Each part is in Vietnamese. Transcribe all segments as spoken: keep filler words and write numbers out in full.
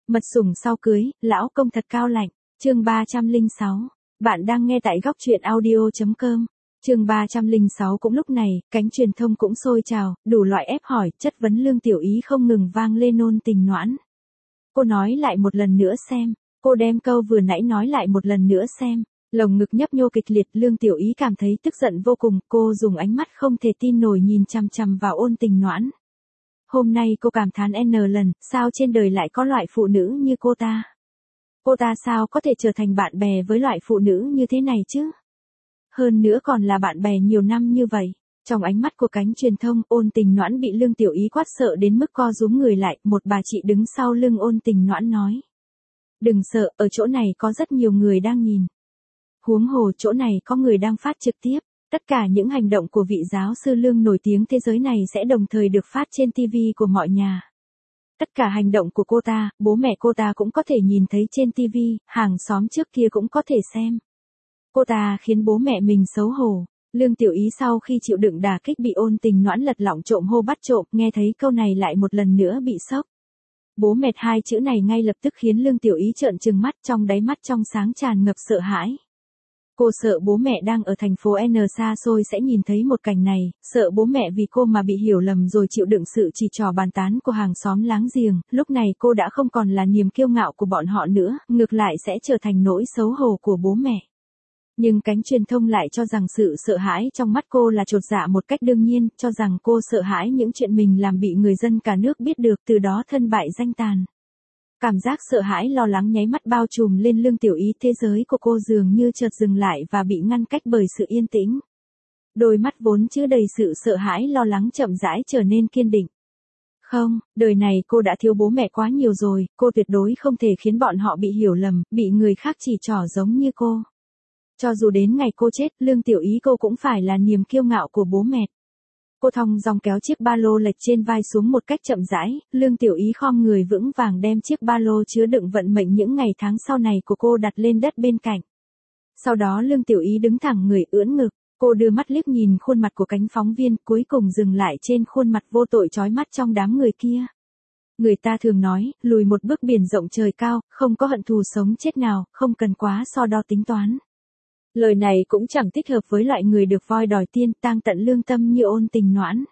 Mật sủng sau cưới, lão công thật cao lạnh. Chương ba trăm lẻ sáu. Bạn đang nghe tại góc truyện audio chấm com. Chương ba trăm lẻ sáu cũng lúc này, cánh truyền thông cũng sôi trào, đủ loại ép hỏi, chất vấn Lương Tiểu Ý không ngừng vang lên ôn tình noãn. Cô nói lại một lần nữa xem, cô đem câu vừa nãy nói lại một lần nữa xem. Lồng ngực nhấp nhô kịch liệt, Lương Tiểu Ý cảm thấy tức giận vô cùng, cô dùng ánh mắt không thể tin nổi nhìn chằm chằm vào ôn tình noãn. Hôm nay cô cảm thán n lần, sao trên đời lại có loại phụ nữ như cô ta? Cô ta sao có thể trở thành bạn bè với loại phụ nữ như thế này chứ? Hơn nữa còn là bạn bè nhiều năm như vậy. Trong ánh mắt của cánh truyền thông, ôn tình noãn bị Lương Tiểu Ý quát sợ đến mức co rúm người lại, một bà chị đứng sau lưng ôn tình noãn nói. Đừng sợ, ở chỗ này có rất nhiều người đang nhìn. Huống hồ chỗ này có người đang phát trực tiếp. Tất cả những hành động của vị giáo sư Lương nổi tiếng thế giới này sẽ đồng thời được phát trên ti vi của mọi nhà. Tất cả hành động của cô ta, bố mẹ cô ta cũng có thể nhìn thấy trên ti vi, hàng xóm trước kia cũng có thể xem. Cô ta khiến bố mẹ mình xấu hổ. Lương Tiểu Ý sau khi chịu đựng đả kích bị ôn tình noãn lật lọng trộm hô bắt trộm, nghe thấy câu này lại một lần nữa bị sốc. Bố mệt hai chữ này ngay lập tức khiến Lương Tiểu Ý trợn trừng mắt, trong đáy mắt trong sáng tràn ngập sợ hãi. Cô sợ bố mẹ đang ở thành phố N xa xôi sẽ nhìn thấy một cảnh này, sợ bố mẹ vì cô mà bị hiểu lầm rồi chịu đựng sự chỉ trỏ bàn tán của hàng xóm láng giềng, lúc này cô đã không còn là niềm kiêu ngạo của bọn họ nữa, ngược lại sẽ trở thành nỗi xấu hổ của bố mẹ. Nhưng cánh truyền thông lại cho rằng sự sợ hãi trong mắt cô là chột dạ một cách đương nhiên, cho rằng cô sợ hãi những chuyện mình làm bị người dân cả nước biết được, từ đó thân bại danh tàn. Cảm giác sợ hãi lo lắng nháy mắt bao trùm lên Lương Tiểu Ý, thế giới của cô dường như chợt dừng lại và bị ngăn cách bởi sự yên tĩnh. Đôi mắt vốn chứa đầy sự sợ hãi lo lắng chậm rãi trở nên kiên định. Không, đời này cô đã thiếu bố mẹ quá nhiều rồi, cô tuyệt đối không thể khiến bọn họ bị hiểu lầm, bị người khác chỉ trỏ giống như cô. Cho dù đến ngày cô chết, Lương Tiểu Ý cô cũng phải là niềm kiêu ngạo của bố mẹ. Cô thong dong kéo chiếc ba lô lệch trên vai xuống một cách chậm rãi, Lương Tiểu Ý khom người vững vàng đem chiếc ba lô chứa đựng vận mệnh những ngày tháng sau này của cô đặt lên đất bên cạnh. Sau đó Lương Tiểu Ý đứng thẳng người ưỡn ngực, cô đưa mắt liếc nhìn khuôn mặt của cánh phóng viên, cuối cùng dừng lại trên khuôn mặt vô tội chói mắt trong đám người kia. Người ta thường nói, lùi một bước biển rộng trời cao, không có hận thù sống chết nào, không cần quá so đo tính toán. Lời này cũng chẳng thích hợp với loại người được voi đòi tiên, tang tận lương tâm như ôn tình noãn.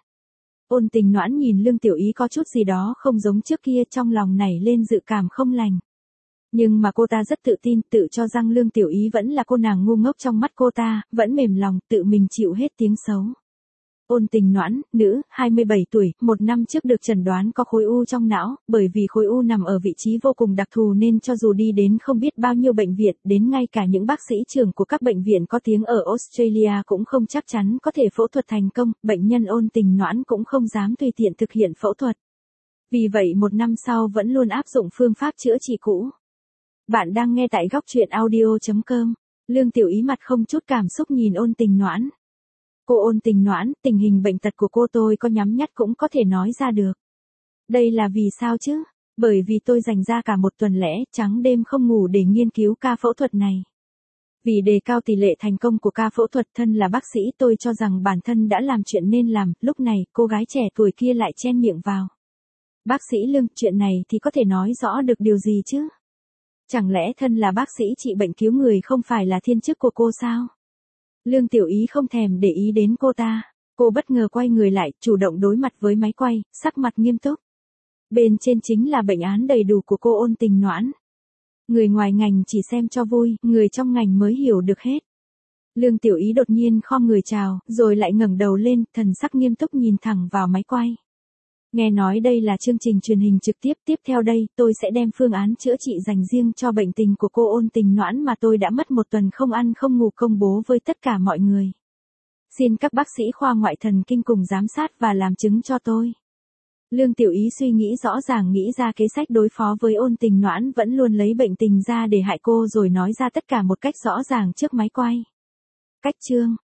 Ôn tình noãn nhìn Lương Tiểu Ý có chút gì đó không giống trước kia, trong lòng nảy lên dự cảm không lành. Nhưng mà cô ta rất tự tin, tự cho rằng Lương Tiểu Ý vẫn là cô nàng ngu ngốc trong mắt cô ta, vẫn mềm lòng, tự mình chịu hết tiếng xấu. Ôn tình noãn, nữ, hai mươi bảy tuổi, một năm trước được chẩn đoán có khối u trong não, bởi vì khối u nằm ở vị trí vô cùng đặc thù nên cho dù đi đến không biết bao nhiêu bệnh viện, đến ngay cả những bác sĩ trưởng của các bệnh viện có tiếng ở Australia cũng không chắc chắn có thể phẫu thuật thành công, bệnh nhân ôn tình noãn cũng không dám tùy tiện thực hiện phẫu thuật. Vì vậy một năm sau vẫn luôn áp dụng phương pháp chữa trị cũ. Bạn đang nghe tại góc truyện audio chấm com. Lương Tiểu Ý mặt không chút cảm xúc nhìn ôn tình noãn. Cô ôn tình noãn, tình hình bệnh tật của cô tôi có nhắm nhắt cũng có thể nói ra được. Đây là vì sao chứ? Bởi vì tôi dành ra cả một tuần lễ, trắng đêm không ngủ để nghiên cứu ca phẫu thuật này. Vì đề cao tỷ lệ thành công của ca phẫu thuật, thân là bác sĩ tôi cho rằng bản thân đã làm chuyện nên làm, lúc này cô gái trẻ tuổi kia lại chen miệng vào. Bác sĩ Lương, chuyện này thì có thể nói rõ được điều gì chứ? Chẳng lẽ thân là bác sĩ trị bệnh cứu người không phải là thiên chức của cô sao? Lương Tiểu Ý không thèm để ý đến cô ta, cô bất ngờ quay người lại, chủ động đối mặt với máy quay, sắc mặt nghiêm túc. Bên trên chính là bệnh án đầy đủ của cô ôn tình noãn. Người ngoài ngành chỉ xem cho vui, người trong ngành mới hiểu được hết. Lương Tiểu Ý đột nhiên khom người chào, rồi lại ngẩng đầu lên, thần sắc nghiêm túc nhìn thẳng vào máy quay. Nghe nói đây là chương trình truyền hình trực tiếp, tiếp theo đây, tôi sẽ đem phương án chữa trị dành riêng cho bệnh tình của cô ôn tình noãn mà tôi đã mất một tuần không ăn không ngủ công bố với tất cả mọi người. Xin các bác sĩ khoa ngoại thần kinh cùng giám sát và làm chứng cho tôi. Lương Tiểu Ý suy nghĩ rõ ràng nghĩ ra kế sách đối phó với ôn tình noãn vẫn luôn lấy bệnh tình ra để hại cô rồi nói ra tất cả một cách rõ ràng trước máy quay. Cách chương,